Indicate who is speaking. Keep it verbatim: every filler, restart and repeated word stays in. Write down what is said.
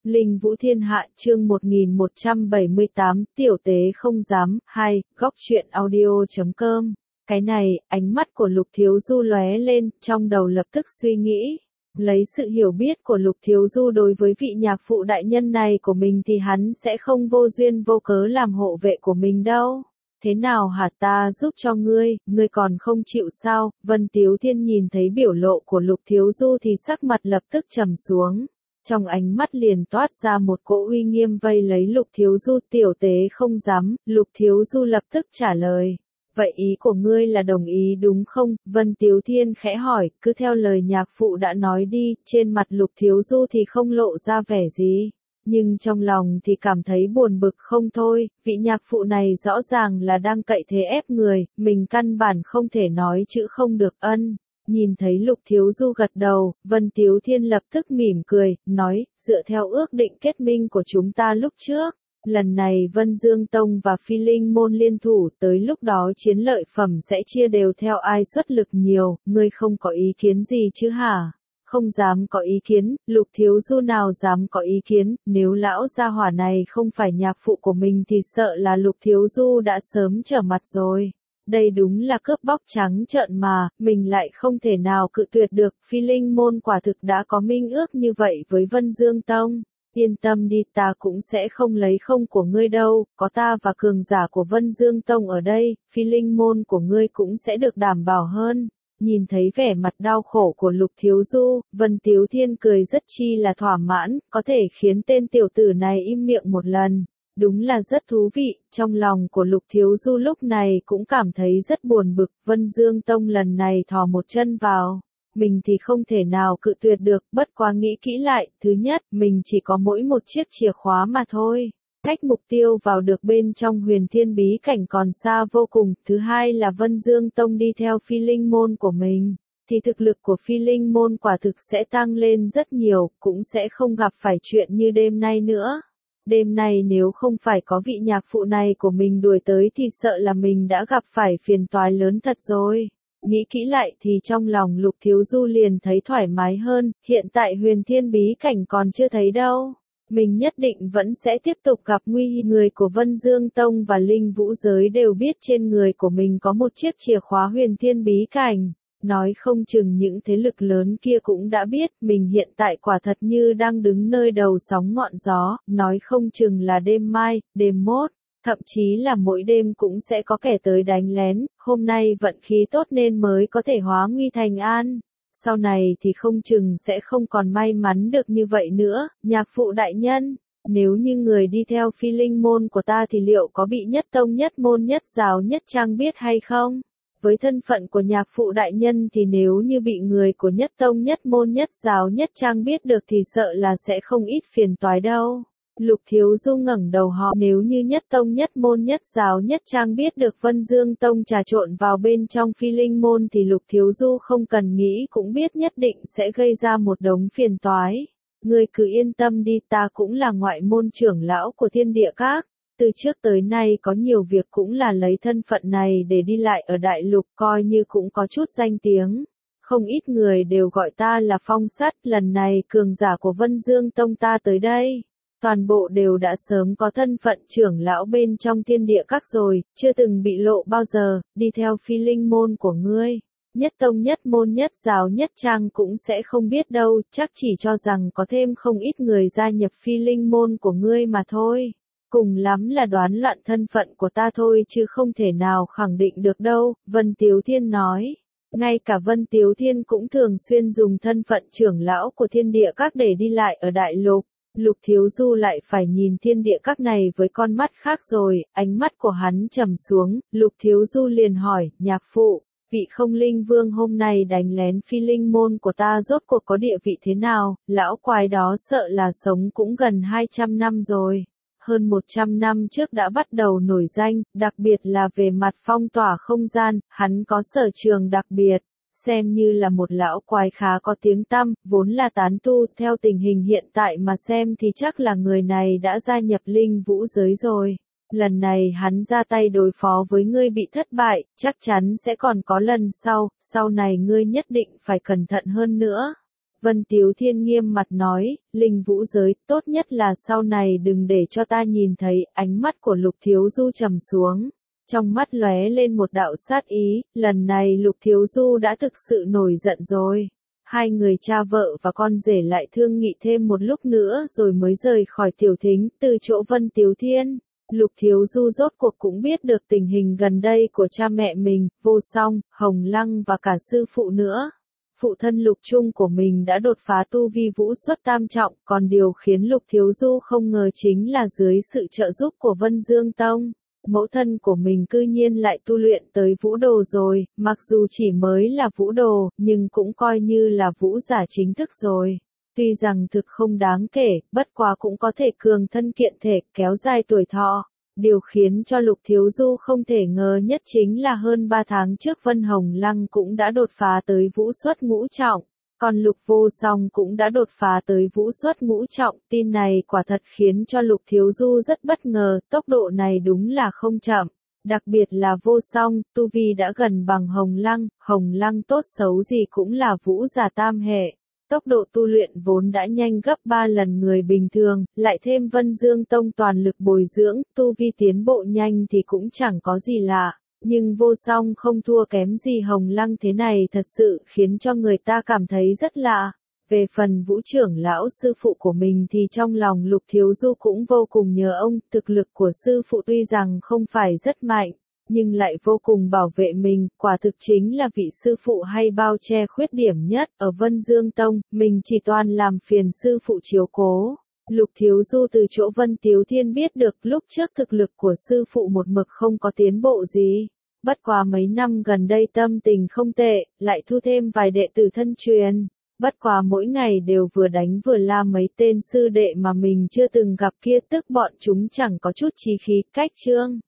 Speaker 1: Linh Vũ Thiên Hạ chương một nghìn một trăm bảy mươi tám, tiểu tế không dám, hai, góc truyện audio.com. Cái này, ánh mắt của Lục Thiếu Du lóe lên, trong đầu lập tức suy nghĩ. Lấy sự hiểu biết của Lục Thiếu Du đối với vị nhạc phụ đại nhân này của mình thì hắn sẽ không vô duyên vô cớ làm hộ vệ của mình đâu. Thế nào hả, ta giúp cho ngươi, ngươi còn không chịu sao? Vân Tiếu Thiên nhìn thấy biểu lộ của Lục Thiếu Du thì sắc mặt lập tức trầm xuống. Trong ánh mắt liền toát ra một cỗ uy nghiêm vây lấy Lục Thiếu Du. Tiểu tế không dám. Lục Thiếu Du lập tức trả lời. Vậy ý của ngươi là đồng ý đúng không? Vân Tiếu Thiên khẽ hỏi, cứ theo lời nhạc phụ đã nói đi. Trên mặt Lục Thiếu Du thì không lộ ra vẻ gì, nhưng trong lòng thì cảm thấy buồn bực không thôi. Vị nhạc phụ này rõ ràng là đang cậy thế ép người, mình căn bản không thể nói chữ không được ân. Nhìn thấy Lục Thiếu Du gật đầu, Vân Tiếu Thiên lập tức mỉm cười, nói, dựa theo ước định kết minh của chúng ta lúc trước, lần này Vân Dương Tông và Phi Linh Môn liên thủ, tới lúc đó chiến lợi phẩm sẽ chia đều theo ai xuất lực nhiều, ngươi không có ý kiến gì chứ hả? Không dám có ý kiến. Lục Thiếu Du nào dám có ý kiến, nếu lão gia hỏa này không phải nhạc phụ của mình thì sợ là Lục Thiếu Du đã sớm trở mặt rồi. Đây đúng là cướp bóc trắng trợn mà, mình lại không thể nào cự tuyệt được. Phi Linh Môn quả thực đã có minh ước như vậy với Vân Dương Tông. Yên tâm đi, ta cũng sẽ không lấy không của ngươi đâu, có ta và cường giả của Vân Dương Tông ở đây, Phi Linh Môn của ngươi cũng sẽ được đảm bảo hơn. Nhìn thấy vẻ mặt đau khổ của Lục Thiếu Du, Vân Tiếu Thiên cười rất chi là thỏa mãn, có thể khiến tên tiểu tử này im miệng một lần. Đúng là rất thú vị. Trong lòng của Lục Thiếu Du lúc này cũng cảm thấy rất buồn bực. Vân Dương Tông lần này thò một chân vào, mình thì không thể nào cự tuyệt được. Bất quá nghĩ kỹ lại, thứ nhất, mình chỉ có mỗi một chiếc chìa khóa mà thôi. Cách mục tiêu vào được bên trong Huyền Thiên bí cảnh còn xa vô cùng. Thứ hai là Vân Dương Tông đi theo Phi Linh Môn của mình, thì thực lực của Phi Linh Môn quả thực sẽ tăng lên rất nhiều, cũng sẽ không gặp phải chuyện như đêm nay nữa. Đêm nay nếu không phải có vị nhạc phụ này của mình đuổi tới thì sợ là mình đã gặp phải phiền toái lớn thật rồi. Nghĩ kỹ lại thì trong lòng Lục Thiếu Du liền thấy thoải mái hơn, hiện tại Huyền Thiên bí cảnh còn chưa thấy đâu. Mình nhất định vẫn sẽ tiếp tục gặp nguy hiểm. Người của Vân Dương Tông và Linh Vũ Giới đều biết trên người của mình có một chiếc chìa khóa Huyền Thiên bí cảnh. Nói không chừng những thế lực lớn kia cũng đã biết, mình hiện tại quả thật như đang đứng nơi đầu sóng ngọn gió, nói không chừng là đêm mai, đêm mốt, thậm chí là mỗi đêm cũng sẽ có kẻ tới đánh lén. Hôm nay vận khí tốt nên mới có thể hóa nguy thành an, sau này thì không chừng sẽ không còn may mắn được như vậy nữa. Nhạc phụ đại nhân, nếu như người đi theo Phi Linh Môn của ta thì liệu có bị nhất tông nhất môn nhất giáo nhất trang biết hay không? Với thân phận của nhạc phụ đại nhân thì nếu như bị người của nhất tông nhất môn nhất giáo nhất trang biết được thì sợ là sẽ không ít phiền toái đâu. Lục Thiếu Du ngẩng đầu hỏi, nếu như nhất tông nhất môn nhất giáo nhất trang biết được Vân Dương Tông trà trộn vào bên trong Phi Linh Môn thì Lục Thiếu Du không cần nghĩ cũng biết nhất định sẽ gây ra một đống phiền toái. Ngươi cứ yên tâm đi, ta cũng là ngoại môn trưởng lão của Thiên Địa Các. Từ trước tới nay có nhiều việc cũng là lấy thân phận này để đi lại ở đại lục, coi như cũng có chút danh tiếng. Không ít người đều gọi ta là Phong Sắt. Lần này cường giả của Vân Dương Tông ta tới đây, toàn bộ đều đã sớm có thân phận trưởng lão bên trong Thiên Địa Các rồi, chưa từng bị lộ bao giờ. Đi theo Phi Linh Môn của ngươi, nhất tông nhất môn nhất giáo nhất trang cũng sẽ không biết đâu, chắc chỉ cho rằng có thêm không ít người gia nhập Phi Linh Môn của ngươi mà thôi. Cùng lắm là đoán loạn thân phận của ta thôi chứ không thể nào khẳng định được đâu. Vân Tiếu Thiên nói. Ngay cả Vân Tiếu Thiên cũng thường xuyên dùng thân phận trưởng lão của Thiên Địa Các để đi lại ở đại lục. Lục Thiếu Du lại phải nhìn Thiên Địa Các này với con mắt khác rồi, ánh mắt của hắn trầm xuống. Lục Thiếu Du liền hỏi, nhạc phụ, vị Không Linh Vương hôm nay đánh lén Phi Linh Môn của ta rốt cuộc có địa vị thế nào? Lão quái đó sợ là sống cũng gần hai trăm năm rồi. Hơn một trăm năm trước đã bắt đầu nổi danh, đặc biệt là về mặt phong tỏa không gian, hắn có sở trường đặc biệt, xem như là một lão quái khá có tiếng tăm, vốn là tán tu. Theo tình hình hiện tại mà xem thì chắc là người này đã gia nhập Linh Vũ Giới rồi. Lần này hắn ra tay đối phó với ngươi bị thất bại, chắc chắn sẽ còn có lần sau, sau này ngươi nhất định phải cẩn thận hơn nữa. Vân Tiếu Thiên nghiêm mặt nói, linh vũ giới, tốt nhất là sau này đừng để cho ta nhìn thấy. Ánh mắt của Lục Thiếu Du trầm xuống, trong mắt lóe lên một đạo sát ý, lần này Lục Thiếu Du đã thực sự nổi giận rồi. Hai người cha vợ và con rể lại thương nghị thêm một lúc nữa rồi mới rời khỏi tiểu thính, từ chỗ Vân Tiếu Thiên. Lục Thiếu Du rốt cuộc cũng biết được tình hình gần đây của cha mẹ mình, Vô Song, Hồng Lăng và cả sư phụ nữa. Phụ thân Lục Trung của mình đã đột phá tu vi vũ xuất tam trọng, còn điều khiến Lục Thiếu Du không ngờ chính là dưới sự trợ giúp của Vân Dương Tông, mẫu thân của mình cư nhiên lại tu luyện tới vũ đồ rồi, mặc dù chỉ mới là vũ đồ, nhưng cũng coi như là vũ giả chính thức rồi. Tuy rằng thực không đáng kể, bất quá cũng có thể cường thân kiện thể, kéo dài tuổi thọ. Điều khiến cho Lục Thiếu Du không thể ngờ nhất chính là hơn ba tháng trước Vân Hồng Lăng cũng đã đột phá tới vũ xuất ngũ trọng, còn Lục Vô Song cũng đã đột phá tới vũ xuất ngũ trọng. Tin này quả thật khiến cho Lục Thiếu Du rất bất ngờ, tốc độ này đúng là không chậm. Đặc biệt là Vô Song, tu vi đã gần bằng Hồng Lăng, Hồng Lăng tốt xấu gì cũng là vũ giả tam hệ. Tốc độ tu luyện vốn đã nhanh gấp ba lần người bình thường, lại thêm Vân Dương Tông toàn lực bồi dưỡng, tu vi tiến bộ nhanh thì cũng chẳng có gì lạ. Nhưng Vô Song không thua kém gì Hồng Lăng, thế này thật sự khiến cho người ta cảm thấy rất lạ. Về phần Vũ trưởng lão sư phụ của mình thì trong lòng Lục Thiếu Du cũng vô cùng nhớ ông, thực lực của sư phụ tuy rằng không phải rất mạnh, nhưng lại vô cùng bảo vệ mình, quả thực chính là vị sư phụ hay bao che khuyết điểm nhất. Ở Vân Dương Tông, mình chỉ toàn làm phiền sư phụ chiếu cố. Lục Thiếu Du từ chỗ Vân Tiếu Thiên biết được lúc trước thực lực của sư phụ một mực không có tiến bộ gì. Bất quá mấy năm gần đây tâm tình không tệ, lại thu thêm vài đệ tử thân truyền. Bất quá mỗi ngày đều vừa đánh vừa la mấy tên sư đệ mà mình chưa từng gặp kia, tức bọn chúng chẳng có chút chí khí, cách chương.